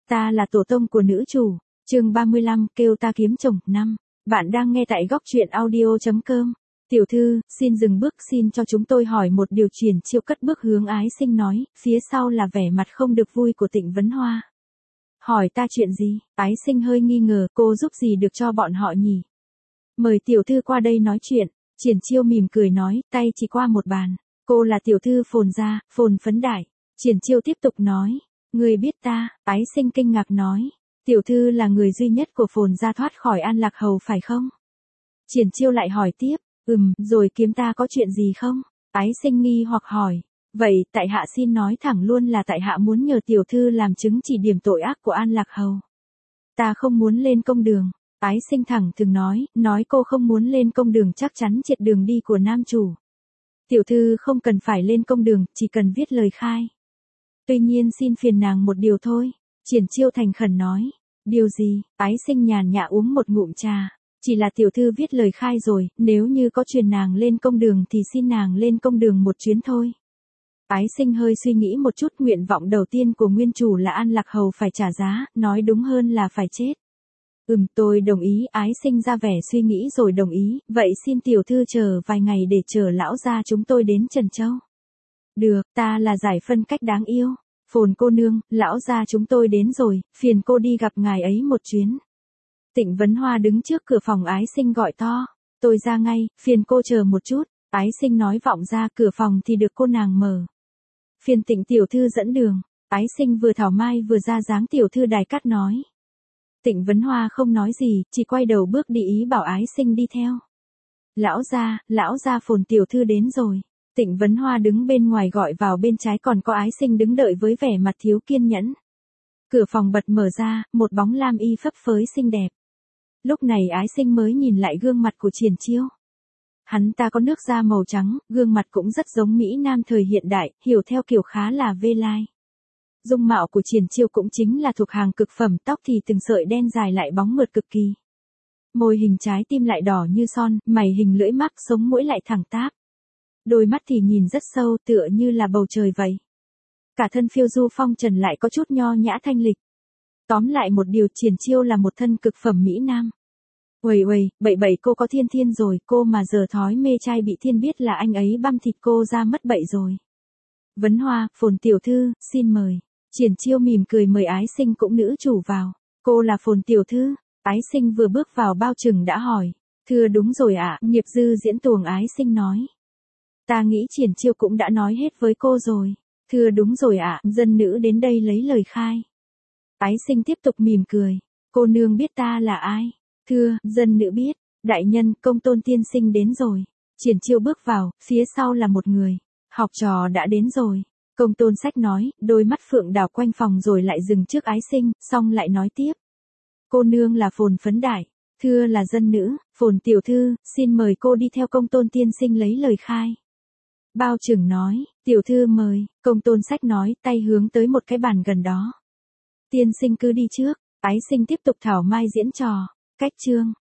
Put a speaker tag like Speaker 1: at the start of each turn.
Speaker 1: Ta là tổ tông của nữ chủ. Chương 35, kêu ta kiếm chồng. 5. Bạn đang nghe tại góc truyện audio.com. Tiểu thư, xin dừng bước, xin cho chúng tôi hỏi một điều. Triển Chiêu cất bước hướng Ái Sinh nói, phía sau là vẻ mặt không được vui của Tịnh Vấn Hoa. Hỏi ta chuyện gì? Ái Sinh hơi nghi ngờ, cô giúp gì được cho bọn họ nhỉ? Mời tiểu thư qua đây nói chuyện. Triển Chiêu mỉm cười nói, tay chỉ qua một bàn. Cô là tiểu thư Phồn gia, Phồn Phấn Đại. Triển Chiêu tiếp tục nói, người biết ta? Ái Sinh kinh ngạc nói, tiểu thư là người duy nhất của Phồn gia thoát khỏi An Lạc Hầu phải không? Triển Chiêu lại hỏi tiếp, rồi kiếm ta có chuyện gì không? Ái Sinh nghi hoặc hỏi, vậy tại hạ xin nói thẳng luôn là tại hạ muốn nhờ tiểu thư làm chứng chỉ điểm tội ác của An Lạc Hầu. Ta không muốn lên công đường. Ái Sinh thẳng thừng nói cô không muốn lên công đường chắc chắn triệt đường đi của nam chủ. Tiểu thư không cần phải lên công đường, chỉ cần viết lời khai. Tuy nhiên xin phiền nàng một điều thôi. Triển Chiêu thành khẩn nói. Điều gì? Ái Sinh nhàn nhã uống một ngụm trà. Chỉ là tiểu thư viết lời khai rồi, nếu như có truyền nàng lên công đường thì xin nàng lên công đường một chuyến thôi. Ái Sinh hơi suy nghĩ một chút, nguyện vọng đầu tiên của nguyên chủ là An Lạc Hầu phải trả giá, nói đúng hơn là phải chết. Tôi đồng ý. Ái Sinh ra vẻ suy nghĩ rồi đồng ý, vậy xin tiểu thư chờ vài ngày để chờ lão gia chúng tôi đến Trần Châu. Được, ta là Giải Phân Cách đáng yêu. Phồn cô nương, lão gia chúng tôi đến rồi, phiền cô đi gặp ngài ấy một chuyến. Tịnh Vấn Hoa đứng trước cửa phòng Ái Sinh gọi to, tôi ra ngay, phiền cô chờ một chút. Ái Sinh nói vọng ra, cửa phòng thì được cô nàng mở. Phiền Tịnh tiểu thư dẫn đường. Ái Sinh vừa thảo mai vừa ra dáng tiểu thư đài cát nói. Tịnh Vấn Hoa không nói gì, chỉ quay đầu bước đi ý bảo Ái Sinh đi theo. Lão gia Phồn tiểu thư đến rồi. Tịnh Vấn Hoa đứng bên ngoài gọi vào, bên trái còn có Ái Sinh đứng đợi với vẻ mặt thiếu kiên nhẫn. Cửa phòng bật mở ra, một bóng lam y phấp phới xinh đẹp. Lúc này Ái Sinh mới nhìn lại gương mặt của Triển Chiêu. Hắn ta có nước da màu trắng, gương mặt cũng rất giống Mỹ Nam thời hiện đại, hiểu theo kiểu khá là vê lai. Dung mạo của Triển Chiêu cũng chính là thuộc hàng cực phẩm, tóc thì từng sợi đen dài lại bóng mượt cực kỳ. Môi hình trái tim lại đỏ như son, mày hình lưỡi mắc, sống mũi lại thẳng tắp. Đôi mắt thì nhìn rất sâu, tựa như là bầu trời vậy. Cả thân phiêu du phong trần lại có chút nho nhã thanh lịch. Tóm lại một điều, Triển Chiêu là một thân cực phẩm Mỹ Nam. Uầy, bậy cô có thiên rồi, cô mà giờ thói mê trai bị thiên biết là anh ấy băm thịt cô ra mất bậy rồi. Vấn Hoa, Phồn tiểu thư, xin mời. Triển Chiêu mỉm cười mời Ái Sinh cũng nữ chủ vào. Cô là Phồn tiểu thư. Ái Sinh vừa bước vào bao chừng đã hỏi. Thưa đúng rồi ạ, nghiệp dư diễn tuồng. Ái Sinh nói. Ta nghĩ Triển Chiêu cũng đã nói hết với cô rồi. Thưa đúng rồi ạ, dân nữ đến đây lấy lời khai. Ái Sinh tiếp tục mỉm cười. Cô nương biết ta là ai? Thưa, dân nữ biết. Đại nhân, Công Tôn tiên sinh đến rồi. Triển Chiêu bước vào, phía sau là một người. Học trò đã đến rồi. Công Tôn Sách nói, đôi mắt phượng đảo quanh phòng rồi lại dừng trước Ái Sinh, xong lại nói tiếp. Cô nương là Phồn Phấn Đại. Thưa là dân nữ, Phồn tiểu thư, xin mời cô đi theo Công Tôn tiên sinh lấy lời khai. Bao trưởng nói, tiểu thư mời. Công Tôn Sách nói, tay hướng tới một cái bàn gần đó. Tiên sinh cứ đi trước. Ái Sinh tiếp tục thảo mai diễn trò. Cách chương.